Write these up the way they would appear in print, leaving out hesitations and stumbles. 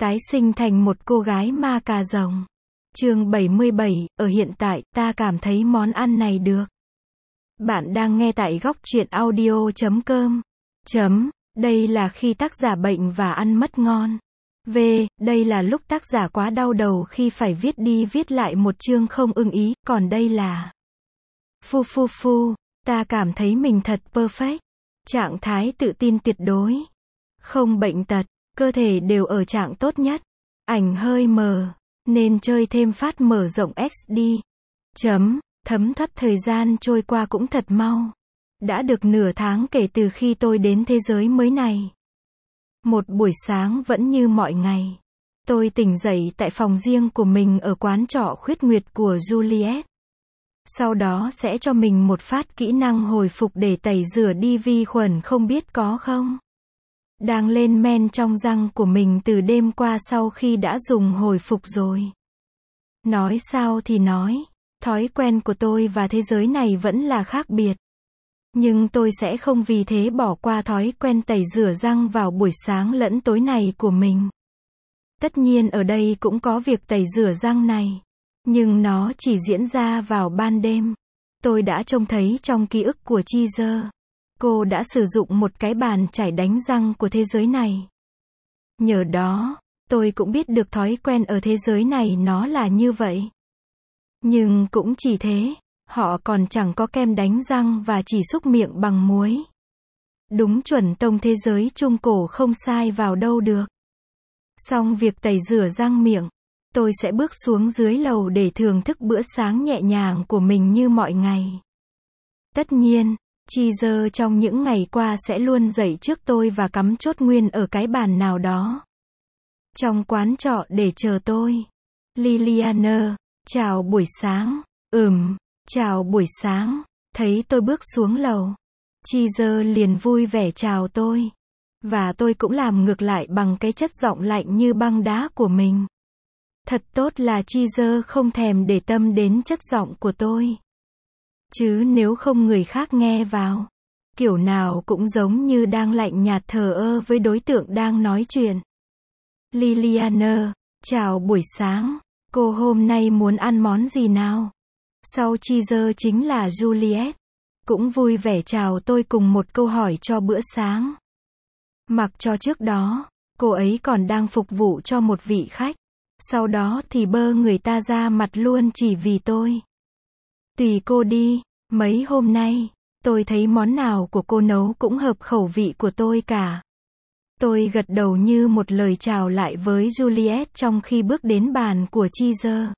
Tái sinh thành một cô gái ma cà rồng. Chương 77, ở hiện tại, ta cảm thấy món ăn này được. Bạn đang nghe tại góc truyện audio.com. Đây là khi tác giả bệnh và ăn mất ngon. Đây là lúc tác giả quá đau đầu khi phải viết đi viết lại một chương không ưng ý, còn đây là ta cảm thấy mình thật perfect. Trạng thái tự tin tuyệt đối. Không bệnh tật, cơ thể đều ở trạng tốt nhất. Ảnh hơi mờ, nên chơi thêm phát mở rộng XD. Thấm thoát thời gian trôi qua cũng thật mau. Đã được nửa tháng kể từ khi tôi đến thế giới mới này. Một buổi sáng vẫn như mọi ngày. Tôi tỉnh dậy tại phòng riêng của mình ở quán trọ khuyết nguyệt của Juliet. Sau đó sẽ cho mình một phát kỹ năng hồi phục để tẩy rửa đi vi khuẩn không biết có không. Đang lên men trong răng của mình từ đêm qua sau khi đã dùng hồi phục rồi. Nói sao thì nói, thói quen của tôi và thế giới này vẫn là khác biệt. Nhưng tôi sẽ không vì thế bỏ qua thói quen tẩy rửa răng vào buổi sáng lẫn tối này của mình. Tất nhiên ở đây cũng có việc tẩy rửa răng này. Nhưng nó chỉ diễn ra vào ban đêm. Tôi đã trông thấy trong ký ức của Cheezer. Cô đã sử dụng một cái bàn chải đánh răng của thế giới này. Nhờ đó, tôi cũng biết được thói quen ở thế giới này nó là như vậy. Nhưng cũng chỉ thế, họ còn chẳng có kem đánh răng và chỉ xúc miệng bằng muối. Đúng chuẩn tông thế giới trung cổ không sai vào đâu được. Xong việc tẩy rửa răng miệng, tôi sẽ bước xuống dưới lầu để thưởng thức bữa sáng nhẹ nhàng của mình như mọi ngày. Tất nhiên, Cheezer trong những ngày qua sẽ luôn dậy trước tôi và cắm chốt nguyên ở cái bàn nào đó trong quán trọ để chờ tôi. Liliana, chào buổi sáng. Chào buổi sáng. Thấy tôi bước xuống lầu, Cheezer liền vui vẻ chào tôi. Và tôi cũng làm ngược lại bằng cái chất giọng lạnh như băng đá của mình. Thật tốt là Cheezer không thèm để tâm đến chất giọng của tôi. Chứ nếu không người khác nghe vào, kiểu nào cũng giống như đang lạnh nhạt thờ ơ với đối tượng đang nói chuyện. Liliana, chào buổi sáng. Cô hôm nay muốn ăn món gì nào? Sau Cheezer chính là Juliet. Cũng vui vẻ chào tôi cùng một câu hỏi cho bữa sáng. Mặc cho trước đó, cô ấy còn đang phục vụ cho một vị khách. Sau đó thì bơ người ta ra mặt luôn chỉ vì tôi. Tùy cô đi, mấy hôm nay, tôi thấy món nào của cô nấu cũng hợp khẩu vị của tôi cả. Tôi gật đầu như một lời chào lại với Juliet trong khi bước đến bàn của Cheezer.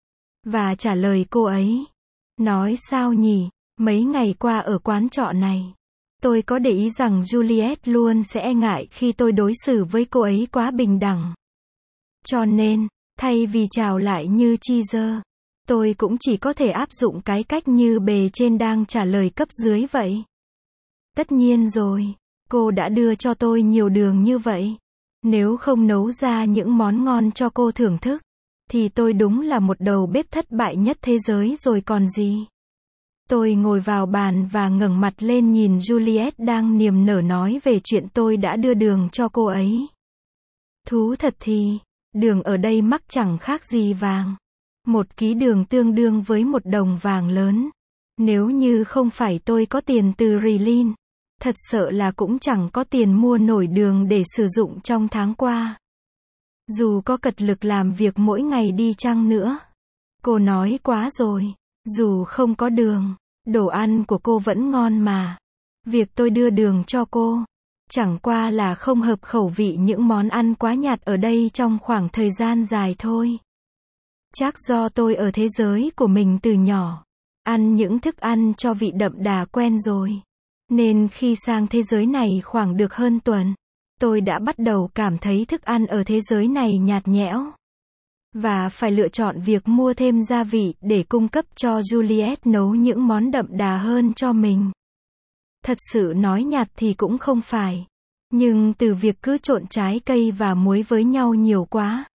Và trả lời cô ấy. Nói sao nhỉ, mấy ngày qua ở quán trọ này, tôi có để ý rằng Juliet luôn sẽ e ngại khi tôi đối xử với cô ấy quá bình đẳng. Cho nên, thay vì chào lại như Cheezer, tôi cũng chỉ có thể áp dụng cái cách như bề trên đang trả lời cấp dưới vậy. Tất nhiên rồi, cô đã đưa cho tôi nhiều đường như vậy. Nếu không nấu ra những món ngon cho cô thưởng thức, thì tôi đúng là một đầu bếp thất bại nhất thế giới rồi còn gì. Tôi ngồi vào bàn và ngẩng mặt lên nhìn Juliet đang niềm nở nói về chuyện tôi đã đưa đường cho cô ấy. Thú thật thì, đường ở đây mắc chẳng khác gì vàng. 1 ký đường tương đương với 1 đồng vàng lớn. Nếu như không phải tôi có tiền từ Rilin, thật sợ là cũng chẳng có tiền mua nổi đường để sử dụng trong tháng qua. Dù có cật lực làm việc mỗi ngày đi chăng nữa. Cô nói quá rồi, dù không có đường, đồ ăn của cô vẫn ngon mà. Việc tôi đưa đường cho cô, chẳng qua là không hợp khẩu vị những món ăn quá nhạt ở đây trong khoảng thời gian dài thôi. Chắc do tôi ở thế giới của mình từ nhỏ, ăn những thức ăn cho vị đậm đà quen rồi. Nên khi sang thế giới này khoảng được hơn tuần, tôi đã bắt đầu cảm thấy thức ăn ở thế giới này nhạt nhẽo. Và phải lựa chọn việc mua thêm gia vị để cung cấp cho Juliet nấu những món đậm đà hơn cho mình. Thật sự nói nhạt thì cũng không phải. Nhưng từ việc cứ trộn trái cây và muối với nhau nhiều quá,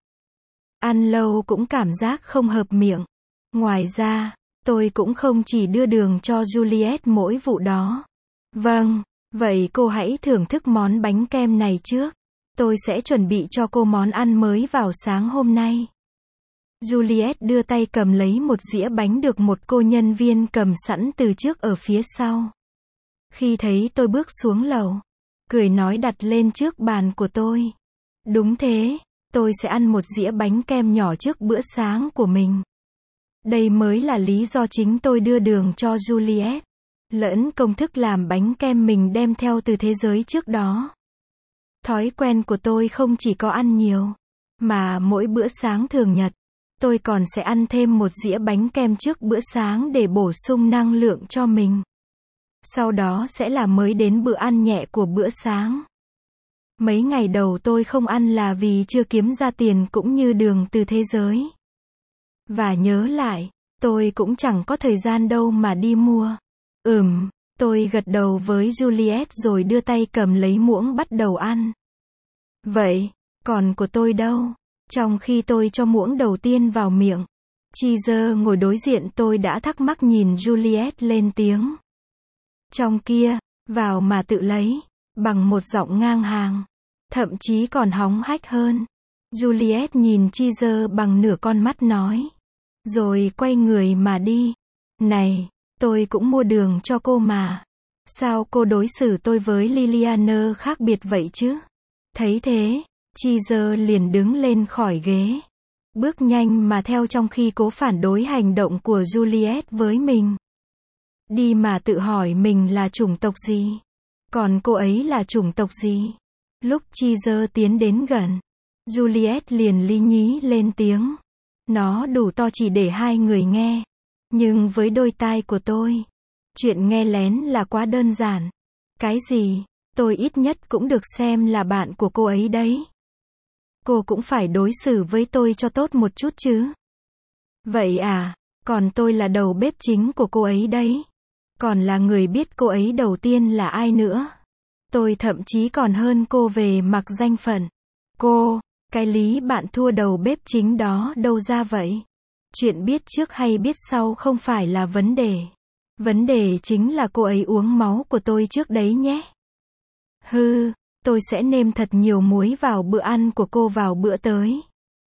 ăn lâu cũng cảm giác không hợp miệng. Ngoài ra, tôi cũng không chỉ đưa đường cho Juliet mỗi vụ đó. Vâng, vậy cô hãy thưởng thức món bánh kem này trước. Tôi sẽ chuẩn bị cho cô món ăn mới vào sáng hôm nay. Juliet đưa tay cầm lấy một dĩa bánh được một cô nhân viên cầm sẵn từ trước ở phía sau. Khi thấy tôi bước xuống lầu, cười nói đặt lên trước bàn của tôi. Đúng thế, tôi sẽ ăn một dĩa bánh kem nhỏ trước bữa sáng của mình. Đây mới là lý do chính tôi đưa đường cho Juliet. Lẫn công thức làm bánh kem mình đem theo từ thế giới trước đó. Thói quen của tôi không chỉ có ăn nhiều, mà mỗi bữa sáng thường nhật, tôi còn sẽ ăn thêm một dĩa bánh kem trước bữa sáng để bổ sung năng lượng cho mình. Sau đó sẽ là mới đến bữa ăn nhẹ của bữa sáng. Mấy ngày đầu tôi không ăn là vì chưa kiếm ra tiền cũng như đường từ thế giới. Và nhớ lại, tôi cũng chẳng có thời gian đâu mà đi mua. Tôi gật đầu với Juliet rồi đưa tay cầm lấy muỗng bắt đầu ăn. Vậy, còn của tôi đâu? Trong khi tôi cho muỗng đầu tiên vào miệng, Cheezer ngồi đối diện tôi đã thắc mắc nhìn Juliet lên tiếng. Trong kia, vào mà tự lấy, bằng một giọng ngang hàng, thậm chí còn hóng hách hơn. Juliet nhìn Cheezer bằng nửa con mắt nói. Rồi quay người mà đi. Này, tôi cũng mua đường cho cô mà. Sao cô đối xử tôi với Liliana khác biệt vậy chứ? Thấy thế, Cheezer liền đứng lên khỏi ghế. Bước nhanh mà theo trong khi cố phản đối hành động của Juliet với mình. Đi mà tự hỏi mình là chủng tộc gì? Còn cô ấy là chủng tộc gì? Lúc Cheezer tiến đến gần, Juliet liền lý nhí lên tiếng. Nó đủ to chỉ để hai người nghe. Nhưng với đôi tai của tôi, chuyện nghe lén là quá đơn giản. Cái gì? Tôi ít nhất cũng được xem là bạn của cô ấy đấy. Cô cũng phải đối xử với tôi cho tốt một chút chứ. Vậy à, còn tôi là đầu bếp chính của cô ấy đấy. Còn là người biết cô ấy đầu tiên là ai nữa. Tôi thậm chí còn hơn cô về mặt danh phận. Cô, cái lý bạn thua đầu bếp chính đó đâu ra vậy? Chuyện biết trước hay biết sau không phải là vấn đề. Vấn đề chính là cô ấy uống máu của tôi trước đấy nhé. Tôi sẽ nêm thật nhiều muối vào bữa ăn của cô vào bữa tới.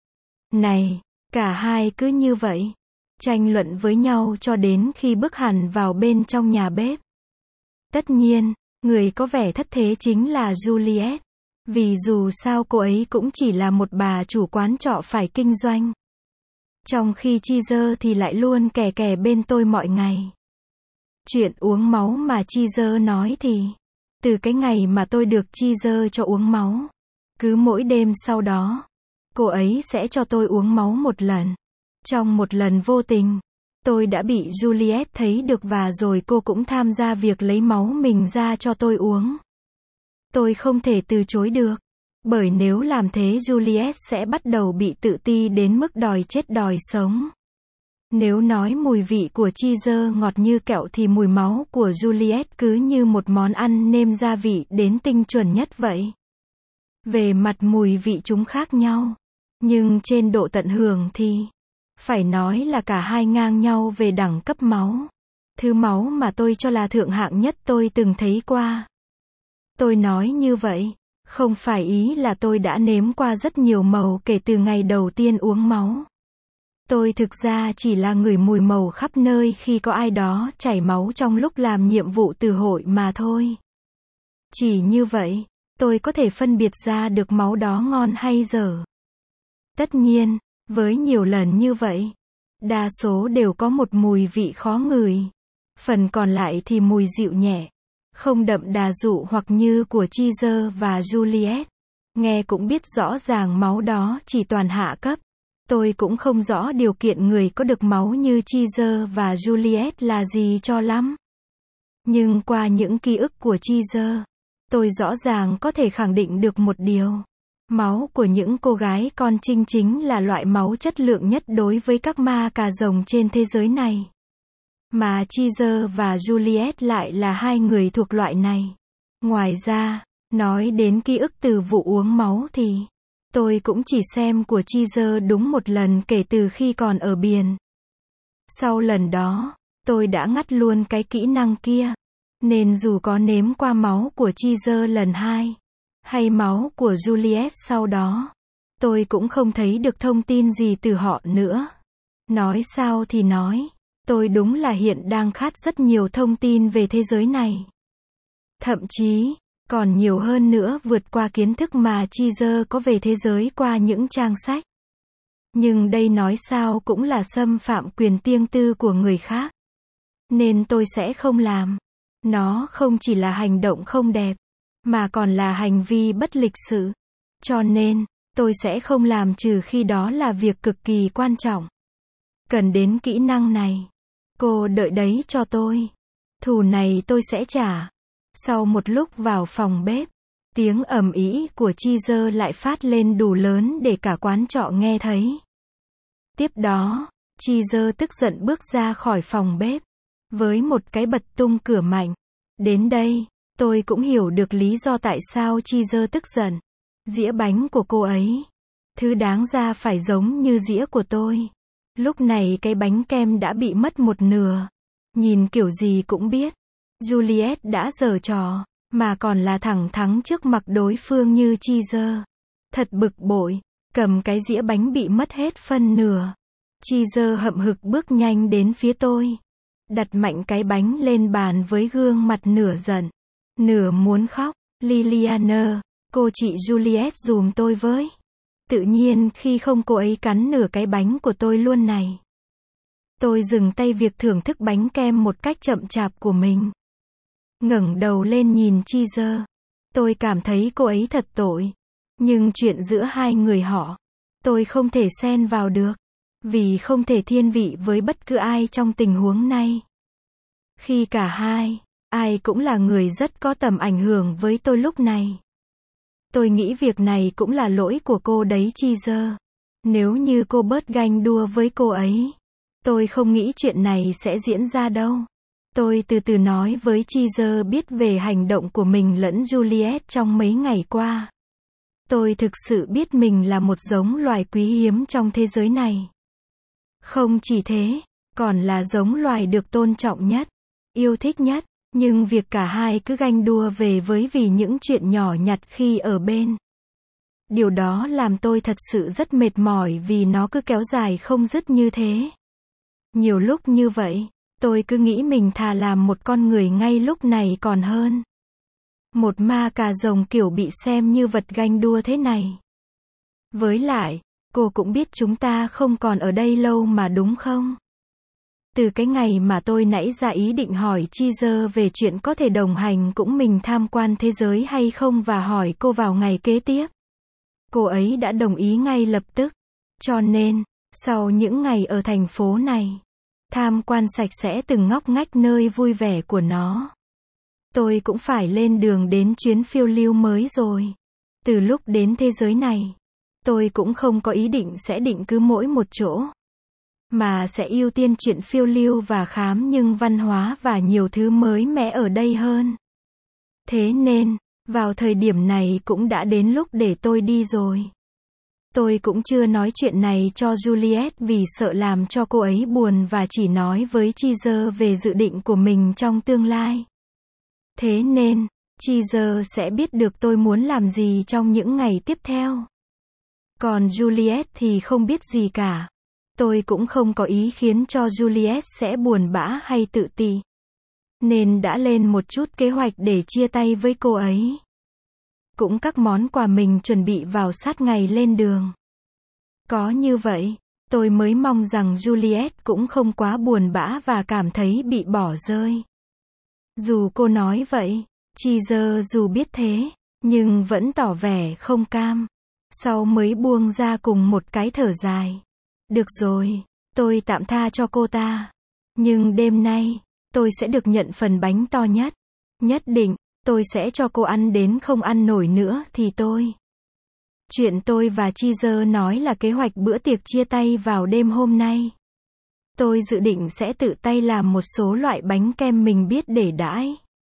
Này, cả hai cứ như vậy, tranh luận với nhau cho đến khi bước hẳn vào bên trong nhà bếp. Tất nhiên, người có vẻ thất thế chính là Juliet. Vì dù sao cô ấy cũng chỉ là một bà chủ quán trọ phải kinh doanh. Trong khi Cheezer thì lại luôn kè kè bên tôi mọi ngày. Chuyện uống máu mà Cheezer nói thì, từ cái ngày mà tôi được Cheezer cho uống máu, cứ mỗi đêm sau đó, cô ấy sẽ cho tôi uống máu một lần. Trong một lần vô tình, tôi đã bị Juliet thấy được và rồi cô cũng tham gia việc lấy máu mình ra cho tôi uống. Tôi không thể từ chối được. Bởi nếu làm thế Juliet sẽ bắt đầu bị tự ti đến mức đòi chết đòi sống. Nếu nói mùi vị của Cheezer ngọt như kẹo thì mùi máu của Juliet cứ như một món ăn nêm gia vị đến tinh chuẩn nhất vậy. Về mặt mùi vị chúng khác nhau. Nhưng trên độ tận hưởng thì, phải nói là cả hai ngang nhau về đẳng cấp máu. Thứ máu mà tôi cho là thượng hạng nhất tôi từng thấy qua. Tôi nói như vậy, không phải ý là tôi đã nếm qua rất nhiều màu kể từ ngày đầu tiên uống máu. Tôi thực ra chỉ là ngửi mùi màu khắp nơi khi có ai đó chảy máu trong lúc làm nhiệm vụ từ hội mà thôi. Chỉ như vậy, tôi có thể phân biệt ra được máu đó ngon hay dở. Tất nhiên, với nhiều lần như vậy, đa số đều có một mùi vị khó ngửi. Phần còn lại thì mùi dịu nhẹ, không đậm đà dụ hoặc như của Cheezer và Juliet. Nghe cũng biết rõ ràng máu đó chỉ toàn hạ cấp. Tôi cũng không rõ điều kiện người có được máu như Cheezer và Juliet là gì cho lắm. Nhưng qua những ký ức của Cheezer, tôi rõ ràng có thể khẳng định được một điều. Máu của những cô gái con trinh chính là loại máu chất lượng nhất đối với các ma cà rồng trên thế giới này. Mà Cheezer và Juliet lại là hai người thuộc loại này. Ngoài ra, nói đến ký ức từ vụ uống máu thì, tôi cũng chỉ xem của Cheezer đúng một lần kể từ khi còn ở biển. Sau lần đó, tôi đã ngắt luôn cái kỹ năng kia. Nên dù có nếm qua máu của Cheezer lần hai, hay máu của Juliet sau đó. Tôi cũng không thấy được thông tin gì từ họ nữa. Nói sao thì nói, tôi đúng là hiện đang khát rất nhiều thông tin về thế giới này. Thậm chí, còn nhiều hơn nữa vượt qua kiến thức mà Cheezer có về thế giới qua những trang sách. Nhưng đây nói sao cũng là xâm phạm quyền riêng tư của người khác. Nên tôi sẽ không làm. Nó không chỉ là hành động không đẹp, mà còn là hành vi bất lịch sự. Cho nên, tôi sẽ không làm trừ khi đó là việc cực kỳ quan trọng. Cần đến kỹ năng này. Cô đợi đấy cho tôi. Thù này tôi sẽ trả. Sau một lúc vào phòng bếp, tiếng ầm ĩ của Cheezer lại phát lên đủ lớn để cả quán trọ nghe thấy. Tiếp đó, Cheezer tức giận bước ra khỏi phòng bếp, với một cái bật tung cửa mạnh. Đến đây, tôi cũng hiểu được lý do tại sao Cheezer tức giận. Dĩa bánh của cô ấy, thứ đáng ra phải giống như dĩa của tôi. Lúc này cái bánh kem đã bị mất một nửa. Nhìn kiểu gì cũng biết, Juliet đã giở trò, mà còn là thẳng thắn trước mặt đối phương như Cheezer. Thật bực bội, cầm cái dĩa bánh bị mất hết phân nửa. Cheezer hậm hực bước nhanh đến phía tôi, đặt mạnh cái bánh lên bàn với gương mặt nửa giận, nửa muốn khóc. Liliana, cô chị Juliet dùm tôi với. Tự nhiên khi không cô ấy cắn nửa cái bánh của tôi luôn này. Tôi dừng tay việc thưởng thức bánh kem một cách chậm chạp của mình. Ngẩng đầu lên nhìn Cheezer. Tôi cảm thấy cô ấy thật tội. Nhưng chuyện giữa hai người họ, tôi không thể xen vào được. Vì không thể thiên vị với bất cứ ai trong tình huống này. Khi cả hai, ai cũng là người rất có tầm ảnh hưởng với tôi lúc này. Tôi nghĩ việc này cũng là lỗi của cô đấy Cheezer. Nếu như cô bớt ganh đua với cô ấy, tôi không nghĩ chuyện này sẽ diễn ra đâu. Tôi từ từ nói với Cheezer biết về hành động của mình lẫn Juliet trong mấy ngày qua. Tôi thực sự biết mình là một giống loài quý hiếm trong thế giới này. Không chỉ thế, còn là giống loài được tôn trọng nhất, yêu thích nhất. Nhưng việc cả hai cứ ganh đua về với vì những chuyện nhỏ nhặt khi ở bên. Điều đó làm tôi thật sự rất mệt mỏi vì nó cứ kéo dài không dứt như thế. Nhiều lúc như vậy, tôi cứ nghĩ mình thà làm một con người ngay lúc này còn hơn. Một ma cà rồng kiểu bị xem như vật ganh đua thế này. Với lại, cô cũng biết chúng ta không còn ở đây lâu mà đúng không? Từ cái ngày mà tôi nảy ra ý định hỏi Cheezer về chuyện có thể đồng hành cũng mình tham quan thế giới hay không và hỏi cô vào ngày kế tiếp. Cô ấy đã đồng ý ngay lập tức. Cho nên, sau những ngày ở thành phố này, tham quan sạch sẽ từng ngóc ngách nơi vui vẻ của nó, tôi cũng phải lên đường đến chuyến phiêu lưu mới rồi. Từ lúc đến thế giới này, tôi cũng không có ý định sẽ định cứ mỗi một chỗ, mà sẽ ưu tiên chuyện phiêu lưu và khám nhưng văn hóa và nhiều thứ mới mẻ ở đây hơn. Thế nên, vào thời điểm này cũng đã đến lúc để tôi đi rồi. Tôi cũng chưa nói chuyện này cho Juliet vì sợ làm cho cô ấy buồn và chỉ nói với Cheezer về dự định của mình trong tương lai. Thế nên, Cheezer sẽ biết được tôi muốn làm gì trong những ngày tiếp theo. Còn Juliet thì không biết gì cả. Tôi cũng không có ý khiến cho Juliet sẽ buồn bã hay tự ti. Nên đã lên một chút kế hoạch để chia tay với cô ấy. Cũng các món quà mình chuẩn bị vào sát ngày lên đường. Có như vậy, tôi mới mong rằng Juliet cũng không quá buồn bã và cảm thấy bị bỏ rơi. Dù cô nói vậy, Cheezer dù biết thế, nhưng vẫn tỏ vẻ không cam. Sau mới buông ra cùng một cái thở dài. Được rồi, tôi tạm tha cho cô ta. Nhưng đêm nay, tôi sẽ được nhận phần bánh to nhất. Nhất định, tôi sẽ cho cô ăn đến không ăn nổi nữa thì tôi. Chuyện tôi và Cheezer nói là kế hoạch bữa tiệc chia tay vào đêm hôm nay. Tôi dự định sẽ tự tay làm một số loại bánh kem mình biết để đãi.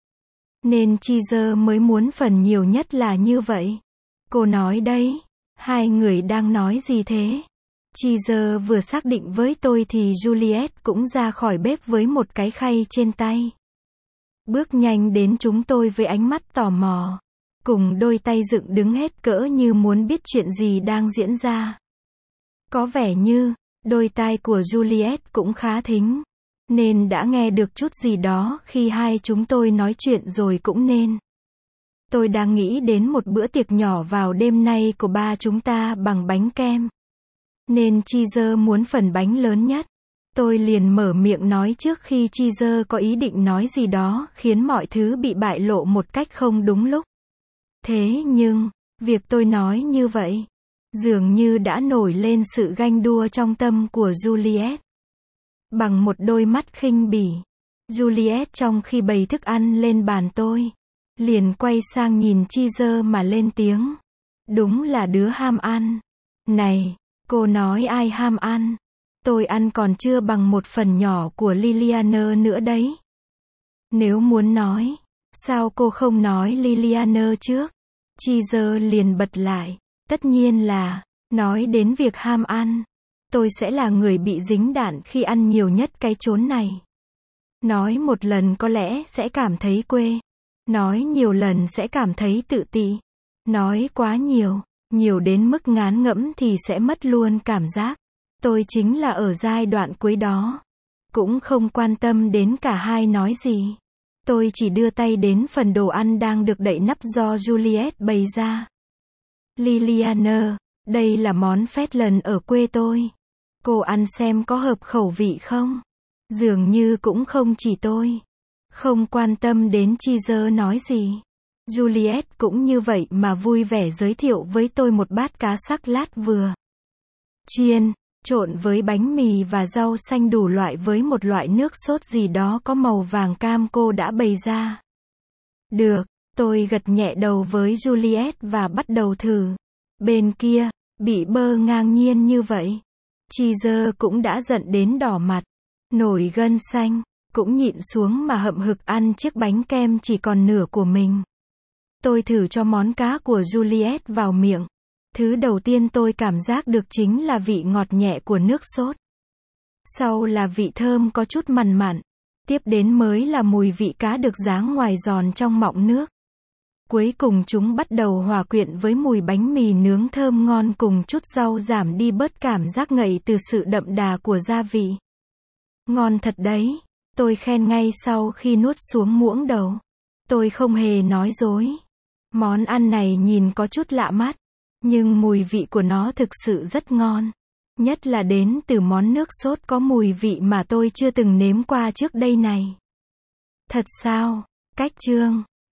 Nên Cheezer mới muốn phần nhiều nhất là như vậy. Cô nói đấy, hai người đang nói gì thế? Cheezer vừa xác định với tôi thì Juliet cũng ra khỏi bếp với một cái khay trên tay. Bước nhanh đến chúng tôi với ánh mắt tò mò. cùng đôi tay dựng đứng hết cỡ như muốn biết chuyện gì đang diễn ra. Có vẻ như, đôi tai của Juliet cũng khá thính, nên đã nghe được chút gì đó khi hai chúng tôi nói chuyện rồi cũng nên. Tôi đang nghĩ đến một bữa tiệc nhỏ vào đêm nay của ba chúng ta bằng bánh kem. Nên Cheezer muốn phần bánh lớn nhất. Tôi liền mở miệng nói trước khi Cheezer có ý định nói gì đó khiến mọi thứ bị bại lộ một cách không đúng lúc. Thế nhưng, việc tôi nói như vậy, dường như đã nổi lên sự ganh đua trong tâm của Juliet. Bằng một đôi mắt khinh bỉ, Juliet trong khi bày thức ăn lên bàn tôi, liền quay sang nhìn Cheezer mà lên tiếng. Đúng là đứa ham ăn. Này, cô nói ai ham ăn? Tôi ăn còn chưa bằng một phần nhỏ của Liliana nữa đấy. Nếu muốn nói, sao cô không nói Liliana trước? Cheezer liền bật lại. Tất nhiên là, nói đến việc ham ăn, tôi sẽ là người bị dính đạn khi ăn nhiều nhất cái chốn này. Nói một lần có lẽ sẽ cảm thấy quê. Nói nhiều lần sẽ cảm thấy tự ti. Nói quá nhiều, nhiều đến mức ngán ngẫm thì sẽ mất luôn cảm giác. Tôi chính là ở giai đoạn cuối đó. Cũng không quan tâm đến cả hai nói gì. Tôi chỉ đưa tay đến phần đồ ăn đang được đậy nắp do Juliet bày ra. Liliana, đây là món phét lần ở quê tôi. Cô ăn xem có hợp khẩu vị không? Dường như cũng không chỉ tôi. Không quan tâm đến Cheezer nói gì. Juliet cũng như vậy mà vui vẻ giới thiệu với tôi một bát cá sắc lát vừa chiên, trộn với bánh mì và rau xanh đủ loại với một loại nước sốt gì đó có màu vàng cam cô đã bày ra. Được, tôi gật nhẹ đầu với Juliet và bắt đầu thử. Bên kia, bị bơ ngang nhiên như vậy. Cheezer cũng đã giận đến đỏ mặt, nổi gân xanh, cũng nhịn xuống mà hậm hực ăn chiếc bánh kem chỉ còn nửa của mình. Tôi thử cho món cá của Juliet vào miệng. Thứ đầu tiên tôi cảm giác được chính là vị ngọt nhẹ của nước sốt. Sau là vị thơm có chút mặn mặn. Tiếp đến mới là mùi vị cá được ráng ngoài giòn trong mọng nước. Cuối cùng chúng bắt đầu hòa quyện với mùi bánh mì nướng thơm ngon cùng chút rau giảm đi bớt cảm giác ngậy từ sự đậm đà của gia vị. Ngon thật đấy, tôi khen ngay sau khi nuốt xuống muỗng đầu. Tôi không hề nói dối. Món ăn này nhìn có chút lạ mắt, nhưng mùi vị của nó thực sự rất ngon. Nhất là đến từ món nước sốt có mùi vị mà tôi chưa từng nếm qua trước đây này. Thật sao? Cách chương